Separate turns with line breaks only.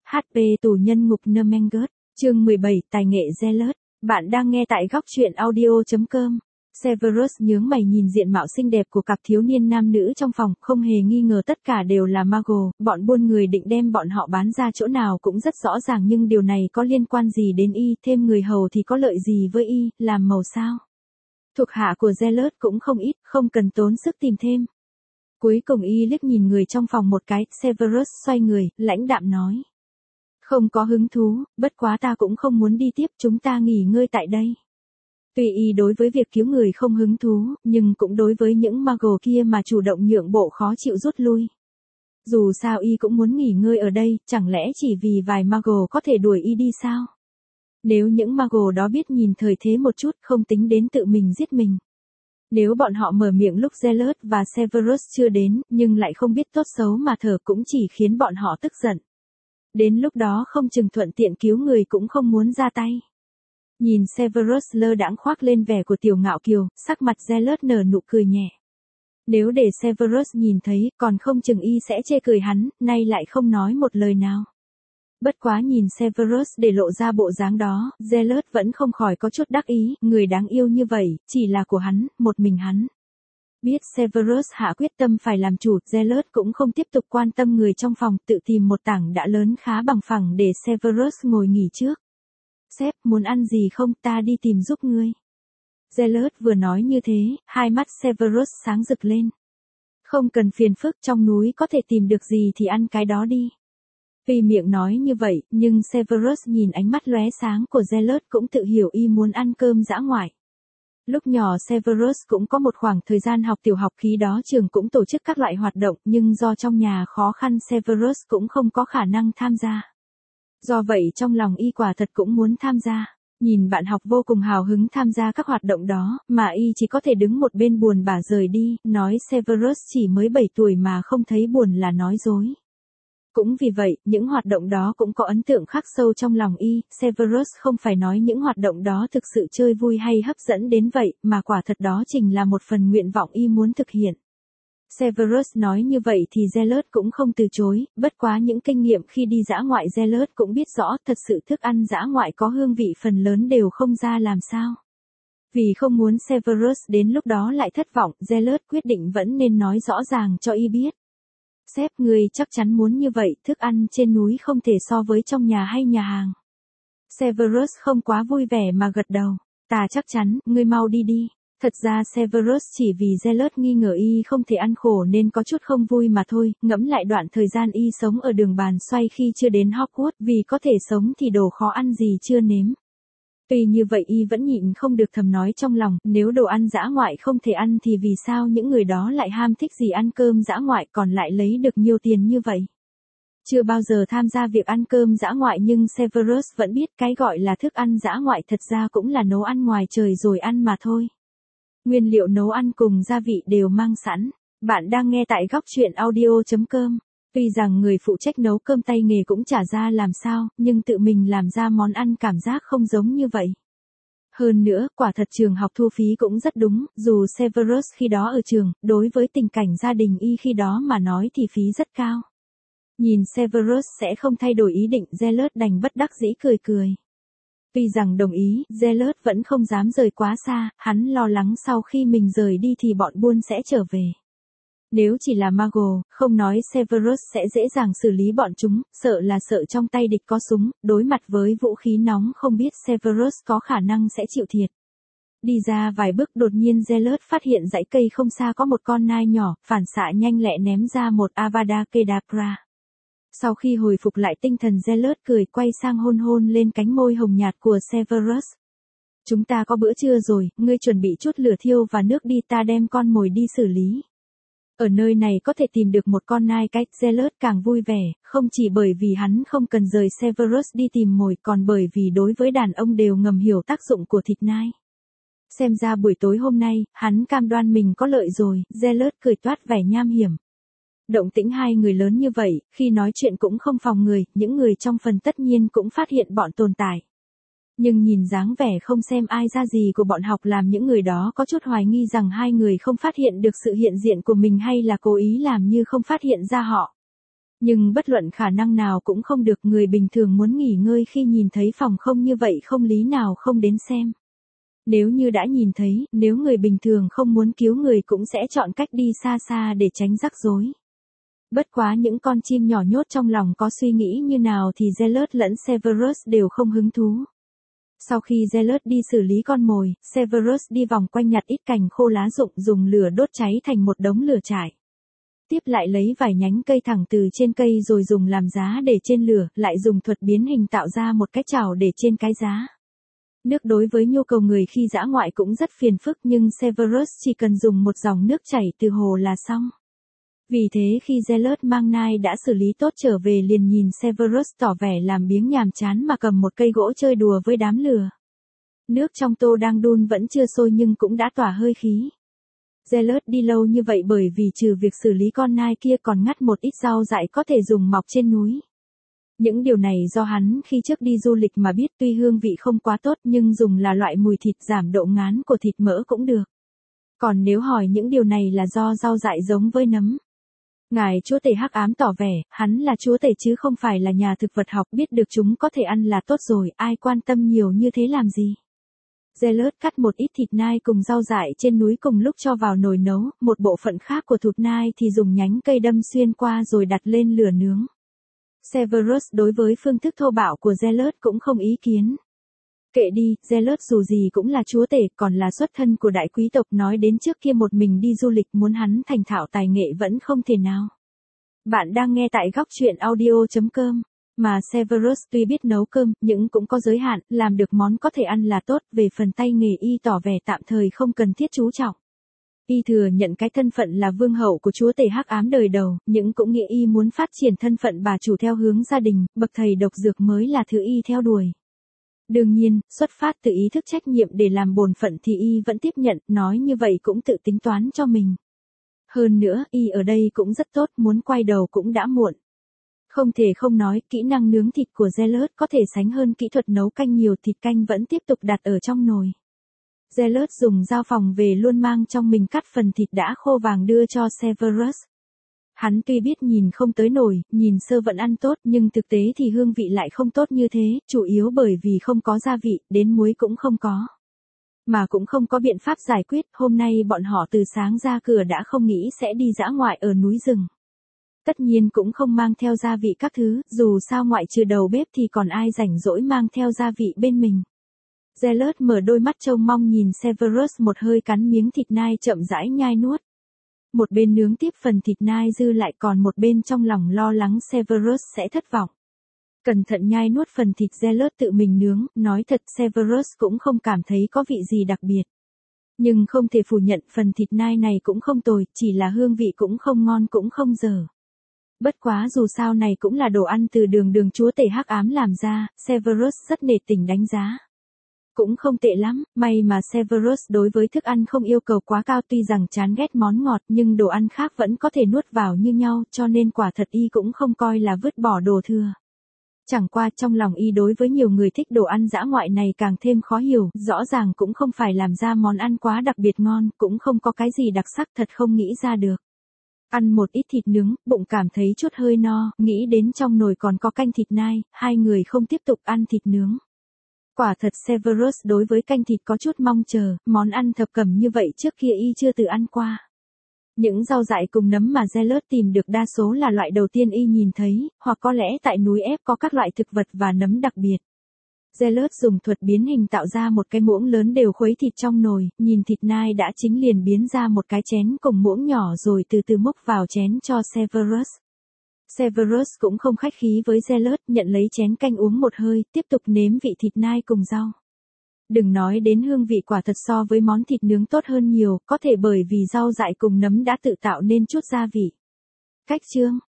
HP tù nhân ngục Nuremberg, chương 17, tài nghệ Zealot. Bạn đang nghe tại góc truyện audio.com. Severus nhướng mày nhìn diện mạo xinh đẹp của cặp thiếu niên nam nữ trong phòng, không hề nghi ngờ tất cả đều là Mago, bọn buôn người định đem bọn họ bán ra chỗ nào cũng rất rõ ràng, nhưng điều này có liên quan gì đến y, thêm người hầu thì có lợi gì với y, làm màu sao? Thuộc hạ của Zealot cũng không ít, không cần tốn sức tìm thêm. Cuối cùng y liếc nhìn người trong phòng một cái, Severus xoay người, lãnh đạm nói. Không có hứng thú, bất quá ta cũng không muốn đi tiếp, chúng ta nghỉ ngơi tại đây. Tuy y đối với việc cứu người không hứng thú, nhưng cũng đối với những Mago kia mà chủ động nhượng bộ khó chịu rút lui. Dù sao y cũng muốn nghỉ ngơi ở đây, chẳng lẽ chỉ vì vài Mago có thể đuổi y đi sao? Nếu những Mago đó biết nhìn thời thế một chút, không tính đến tự mình giết mình. Nếu bọn họ mở miệng lúc Zealot và Severus chưa đến, nhưng lại không biết tốt xấu mà thở, cũng chỉ khiến bọn họ tức giận. Đến lúc đó không chừng thuận tiện cứu người cũng không muốn ra tay. Nhìn Severus lơ đãng khoác lên vẻ của tiểu ngạo kiều, sắc mặt Zealot nở nụ cười nhẹ. Nếu để Severus nhìn thấy, còn không chừng y sẽ chê cười hắn, nay lại không nói một lời nào. Bất quá nhìn Severus để lộ ra bộ dáng đó, Zealot vẫn không khỏi có chút đắc ý, người đáng yêu như vậy, chỉ là của hắn, một mình hắn. Biết Severus hạ quyết tâm phải làm chủ, Zealot cũng không tiếp tục quan tâm người trong phòng, tự tìm một tảng đá lớn khá bằng phẳng để Severus ngồi nghỉ trước. Sếp, muốn ăn gì không, ta đi tìm giúp ngươi. Zealot vừa nói như thế, hai mắt Severus sáng rực lên. Không cần phiền phức, trong núi có thể tìm được gì thì ăn cái đó đi. Tuy miệng nói như vậy, nhưng Severus nhìn ánh mắt lóe sáng của Zealot cũng tự hiểu y muốn ăn cơm dã ngoại. Lúc nhỏ Severus cũng có một khoảng thời gian học tiểu học, khi đó trường cũng tổ chức các loại hoạt động, nhưng do trong nhà khó khăn Severus cũng không có khả năng tham gia. Do vậy trong lòng y quả thật cũng muốn tham gia. Nhìn bạn học vô cùng hào hứng tham gia các hoạt động đó, mà y chỉ có thể đứng một bên buồn bã rời đi, nói Severus chỉ mới 7 tuổi mà không thấy buồn là nói dối. Cũng vì vậy, những hoạt động đó cũng có ấn tượng khắc sâu trong lòng y, Severus không phải nói những hoạt động đó thực sự chơi vui hay hấp dẫn đến vậy, mà quả thật đó chính là một phần nguyện vọng y muốn thực hiện. Severus nói như vậy thì Zealot cũng không từ chối, bất quá những kinh nghiệm khi đi dã ngoại Zealot cũng biết rõ, thật sự thức ăn dã ngoại có hương vị phần lớn đều không ra làm sao. Vì không muốn Severus đến lúc đó lại thất vọng, Zealot quyết định vẫn nên nói rõ ràng cho y biết. Sếp, ngươi chắc chắn muốn như vậy, thức ăn trên núi không thể so với trong nhà hay nhà hàng. Severus không quá vui vẻ mà gật đầu. Ta chắc chắn, ngươi mau đi đi. Thật ra Severus chỉ vì Zealot nghi ngờ y không thể ăn khổ nên có chút không vui mà thôi, ngẫm lại đoạn thời gian y sống ở đường bàn xoay khi chưa đến Hogwarts, vì có thể sống thì đồ khó ăn gì chưa nếm. Tuy như vậy y vẫn nhịn không được thầm nói trong lòng, nếu đồ ăn dã ngoại không thể ăn thì vì sao những người đó lại ham thích gì ăn cơm dã ngoại còn lại lấy được nhiều tiền như vậy. Chưa bao giờ tham gia việc ăn cơm dã ngoại nhưng Severus vẫn biết cái gọi là thức ăn dã ngoại thật ra cũng là nấu ăn ngoài trời rồi ăn mà thôi. Nguyên liệu nấu ăn cùng gia vị đều mang sẵn. Bạn đang nghe tại góc truyện audio.com. Tuy rằng người phụ trách nấu cơm tay nghề cũng chả ra làm sao, nhưng tự mình làm ra món ăn cảm giác không giống như vậy. Hơn nữa, quả thật trường học thu phí cũng rất đúng, dù Severus khi đó ở trường, đối với tình cảnh gia đình y khi đó mà nói thì phí rất cao. Nhìn Severus sẽ không thay đổi ý định, Zealot đành bất đắc dĩ cười cười. Tuy rằng đồng ý, Zealot vẫn không dám rời quá xa, hắn lo lắng sau khi mình rời đi thì bọn buôn sẽ trở về. Nếu chỉ là Mago, không nói Severus sẽ dễ dàng xử lý bọn chúng, sợ là sợ trong tay địch có súng, đối mặt với vũ khí nóng không biết Severus có khả năng sẽ chịu thiệt. Đi ra vài bước đột nhiên Zealot phát hiện dãy cây không xa có một con nai nhỏ, phản xạ nhanh lẹ ném ra một Avada Kedavra. Sau khi hồi phục lại tinh thần Zealot cười quay sang hôn hôn lên cánh môi hồng nhạt của Severus. Chúng ta có bữa trưa rồi, ngươi chuẩn bị chút lửa thiêu và nước đi, ta đem con mồi đi xử lý. Ở nơi này có thể tìm được một con nai cái, Zealot càng vui vẻ, không chỉ bởi vì hắn không cần rời Severus đi tìm mồi còn bởi vì đối với đàn ông đều ngầm hiểu tác dụng của thịt nai. Xem ra buổi tối hôm nay, hắn cam đoan mình có lợi rồi, Zealot cười toát vẻ nham hiểm. Động tĩnh hai người lớn như vậy, khi nói chuyện cũng không phòng người, những người trong phần tất nhiên cũng phát hiện bọn tồn tại. Nhưng nhìn dáng vẻ không xem ai ra gì của bọn học làm những người đó có chút hoài nghi rằng hai người không phát hiện được sự hiện diện của mình hay là cố ý làm như không phát hiện ra họ. Nhưng bất luận khả năng nào cũng không được, người bình thường muốn nghỉ ngơi khi nhìn thấy phòng không như vậy không lý nào không đến xem. Nếu như đã nhìn thấy, nếu người bình thường không muốn cứu người cũng sẽ chọn cách đi xa xa để tránh rắc rối. Bất quá những con chim nhỏ nhốt trong lòng có suy nghĩ như nào thì Zealot lẫn Severus đều không hứng thú. Sau khi Zealot đi xử lý con mồi, Severus đi vòng quanh nhặt ít cành khô lá rụng dùng lửa đốt cháy thành một đống lửa trại. Tiếp lại lấy vài nhánh cây thẳng từ trên cây rồi dùng làm giá để trên lửa, lại dùng thuật biến hình tạo ra một cái chảo để trên cái giá. Nước đối với nhu cầu người khi dã ngoại cũng rất phiền phức nhưng Severus chỉ cần dùng một dòng nước chảy từ hồ là xong. Vì thế khi Zealot mang nai đã xử lý tốt trở về liền nhìn Severus tỏ vẻ làm biếng nhàm chán mà cầm một cây gỗ chơi đùa với đám lửa. Nước trong tô đang đun vẫn chưa sôi nhưng cũng đã tỏa hơi khí. Zealot đi lâu như vậy bởi vì trừ việc xử lý con nai kia còn ngắt một ít rau dại có thể dùng mọc trên núi. Những điều này do hắn khi trước đi du lịch mà biết, tuy hương vị không quá tốt nhưng dùng là loại mùi thịt giảm độ ngán của thịt mỡ cũng được. Còn nếu hỏi những điều này là do rau dại giống với nấm. Ngài chúa tể hắc ám tỏ vẻ, hắn là chúa tể chứ không phải là nhà thực vật học, biết được chúng có thể ăn là tốt rồi, ai quan tâm nhiều như thế làm gì. Zealot cắt một ít thịt nai cùng rau dại trên núi cùng lúc cho vào nồi nấu, một bộ phận khác của thịt nai thì dùng nhánh cây đâm xuyên qua rồi đặt lên lửa nướng. Severus đối với phương thức thô bạo của Zealot cũng không ý kiến. Kệ đi, Zealot dù gì cũng là chúa tể, còn là xuất thân của đại quý tộc, nói đến trước kia một mình đi du lịch muốn hắn thành thạo tài nghệ vẫn không thể nào. Bạn đang nghe tại góc truyện audio.com. Mà Severus tuy biết nấu cơm, nhưng cũng có giới hạn, làm được món có thể ăn là tốt, về phần tay nghề y tỏ vẻ tạm thời không cần thiết chú trọng. Y thừa nhận cái thân phận là vương hậu của chúa tể hắc ám đời đầu, nhưng cũng nghĩ y muốn phát triển thân phận bà chủ theo hướng gia đình, bậc thầy độc dược mới là thứ y theo đuổi. Đương nhiên, xuất phát từ ý thức trách nhiệm để làm bổn phận thì y vẫn tiếp nhận, nói như vậy cũng tự tính toán cho mình. Hơn nữa, y ở đây cũng rất tốt, muốn quay đầu cũng đã muộn. Không thể không nói, kỹ năng nướng thịt của Zealot có thể sánh hơn kỹ thuật nấu canh nhiều, thịt canh vẫn tiếp tục đặt ở trong nồi. Zealot dùng dao phòng về luôn mang trong mình cắt phần thịt đã khô vàng đưa cho Severus. Hắn tuy biết nhìn không tới nổi, nhìn sơ vẫn ăn tốt nhưng thực tế thì hương vị lại không tốt như thế, chủ yếu bởi vì không có gia vị, đến muối cũng không có. Mà cũng không có biện pháp giải quyết, hôm nay bọn họ từ sáng ra cửa đã không nghĩ sẽ đi dã ngoại ở núi rừng. Tất nhiên cũng không mang theo gia vị các thứ, dù sao ngoại trừ đầu bếp thì còn ai rảnh rỗi mang theo gia vị bên mình. Zealot mở đôi mắt trông mong nhìn Severus một hơi cắn miếng thịt nai chậm rãi nhai nuốt. Một bên nướng tiếp phần thịt nai dư lại còn một bên trong lòng lo lắng Severus sẽ thất vọng. Cẩn thận nhai nuốt phần thịt Zealot tự mình nướng, nói thật Severus cũng không cảm thấy có vị gì đặc biệt. Nhưng không thể phủ nhận phần thịt nai này cũng không tồi, chỉ là hương vị cũng không ngon cũng không dở. Bất quá dù sao này cũng là đồ ăn từ đường chúa tể hắc ám làm ra, Severus rất nể tình đánh giá. Cũng không tệ lắm, may mà Severus đối với thức ăn không yêu cầu quá cao, tuy rằng chán ghét món ngọt nhưng đồ ăn khác vẫn có thể nuốt vào như nhau, cho nên quả thật y cũng không coi là vứt bỏ đồ thừa. Chẳng qua trong lòng y đối với nhiều người thích đồ ăn dã ngoại này càng thêm khó hiểu, rõ ràng cũng không phải làm ra món ăn quá đặc biệt ngon, cũng không có cái gì đặc sắc, thật không nghĩ ra được. Ăn một ít thịt nướng, bụng cảm thấy chút hơi no, nghĩ đến trong nồi còn có canh thịt nai, hai người không tiếp tục ăn thịt nướng. Quả thật Severus đối với canh thịt có chút mong chờ, món ăn thập cẩm như vậy trước kia y chưa từng ăn qua. Những rau dại cùng nấm mà Zealot tìm được đa số là loại đầu tiên y nhìn thấy, hoặc có lẽ tại núi ép có các loại thực vật và nấm đặc biệt. Zealot dùng thuật biến hình tạo ra một cái muỗng lớn đều khuấy thịt trong nồi, nhìn thịt nai đã chín liền biến ra một cái chén cùng muỗng nhỏ rồi từ từ múc vào chén cho Severus. Severus cũng không khách khí với Zealot, nhận lấy chén canh uống một hơi, tiếp tục nếm vị thịt nai cùng rau. Đừng nói đến hương vị, quả thật so với món thịt nướng tốt hơn nhiều, có thể bởi vì rau dại cùng nấm đã tự tạo nên chút gia vị. Cách chương